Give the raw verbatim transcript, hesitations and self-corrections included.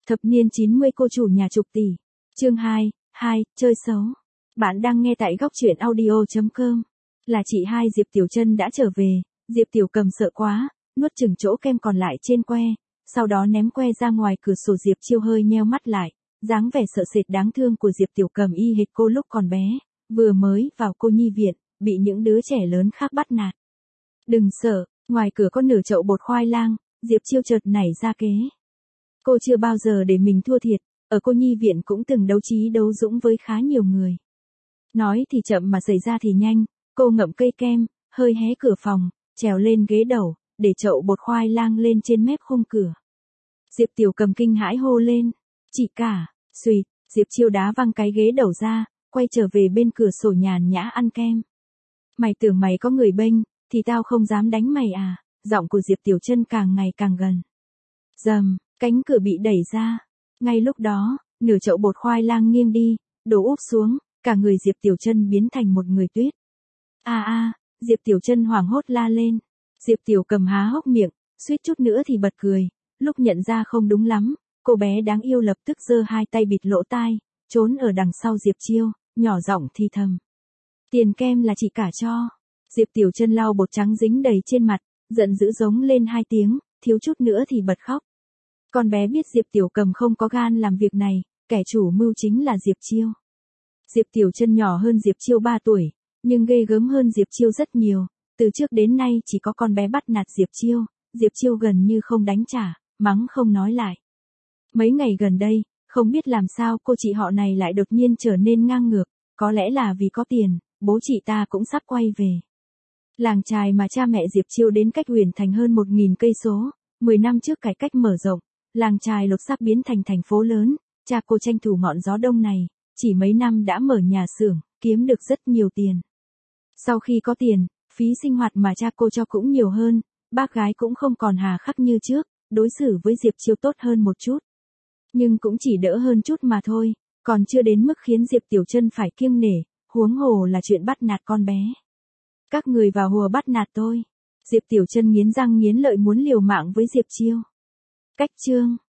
Thập niên chín mươi cô chủ nhà chục tỷ. Chương hai, hai, chơi xấu. Bạn đang nghe tại góc truyện audio chấm com. Là chị hai Diệp Tiểu Trân đã trở về, Diệp Tiểu Cầm sợ quá, nuốt chửng chỗ kem còn lại trên que, sau đó ném que ra ngoài cửa sổ. Diệp Chiêu hơi nheo mắt lại, dáng vẻ sợ sệt đáng thương của Diệp Tiểu Cầm y hệt cô lúc còn bé, vừa mới vào cô nhi viện, bị những đứa trẻ lớn khác bắt nạt. Đừng sợ, ngoài cửa có nửa chậu bột khoai lang, Diệp Chiêu chợt nảy ra kế. Cô chưa bao giờ để mình thua thiệt, ở cô nhi viện cũng từng đấu trí đấu dũng với khá nhiều người. Nói thì chậm mà xảy ra thì nhanh, cô ngậm cây kem, hơi hé cửa phòng, trèo lên ghế đầu, để chậu bột khoai lang lên trên mép khung cửa. Diệp Tiểu Cầm kinh hãi hô lên, chị cả, xuỵt, Diệp Chiêu đá văng cái ghế đầu ra, quay trở về bên cửa sổ nhàn nhã ăn kem. Mày tưởng mày có người bênh, thì tao không dám đánh mày à, giọng của Diệp Tiểu Trân càng ngày càng gần. Rầm, cánh cửa bị đẩy ra. Ngay lúc đó, nửa chậu bột khoai lang nghiêng đi, đổ úp xuống, cả người Diệp Tiểu Trân biến thành một người tuyết. A a, Diệp Tiểu Trân hoảng hốt la lên. Diệp Tiểu Cầm há hốc miệng, suýt chút nữa thì bật cười. Lúc nhận ra không đúng lắm, cô bé đáng yêu lập tức giơ hai tay bịt lỗ tai, trốn ở đằng sau Diệp Chiêu, nhỏ giọng thì thầm. Tiền kem là chị cả cho. Diệp Tiểu Trân lau bột trắng dính đầy trên mặt, giận dữ giống lên hai tiếng, thiếu chút nữa thì bật khóc. Con bé biết Diệp Tiểu Cầm không có gan làm việc này, kẻ chủ mưu chính là Diệp Chiêu. Diệp Tiểu Trân nhỏ hơn Diệp Chiêu ba tuổi, nhưng ghê gớm hơn Diệp Chiêu rất nhiều, từ trước đến nay chỉ có con bé bắt nạt Diệp Chiêu, Diệp Chiêu gần như không đánh trả, mắng không nói lại. Mấy ngày gần đây, không biết làm sao cô chị họ này lại đột nhiên trở nên ngang ngược, có lẽ là vì có tiền, bố chị ta cũng sắp quay về. Làng chài mà cha mẹ Diệp Chiêu đến cách Huyền Thành hơn một nghìn cây số, mười năm trước cải cách mở rộng, làng chài lột xác biến thành thành phố lớn, cha cô tranh thủ ngọn gió đông này, chỉ mấy năm đã mở nhà xưởng, kiếm được rất nhiều tiền. Sau khi có tiền, phí sinh hoạt mà cha cô cho cũng nhiều hơn, bác gái cũng không còn hà khắc như trước, đối xử với Diệp Chiêu tốt hơn một chút. Nhưng cũng chỉ đỡ hơn chút mà thôi, còn chưa đến mức khiến Diệp Tiểu Trân phải kiêng nể, huống hồ là chuyện bắt nạt con bé. Các người vào hùa bắt nạt tôi. Diệp Tiểu Trân nghiến răng nghiến lợi muốn liều mạng với Diệp Chiêu. Cách chương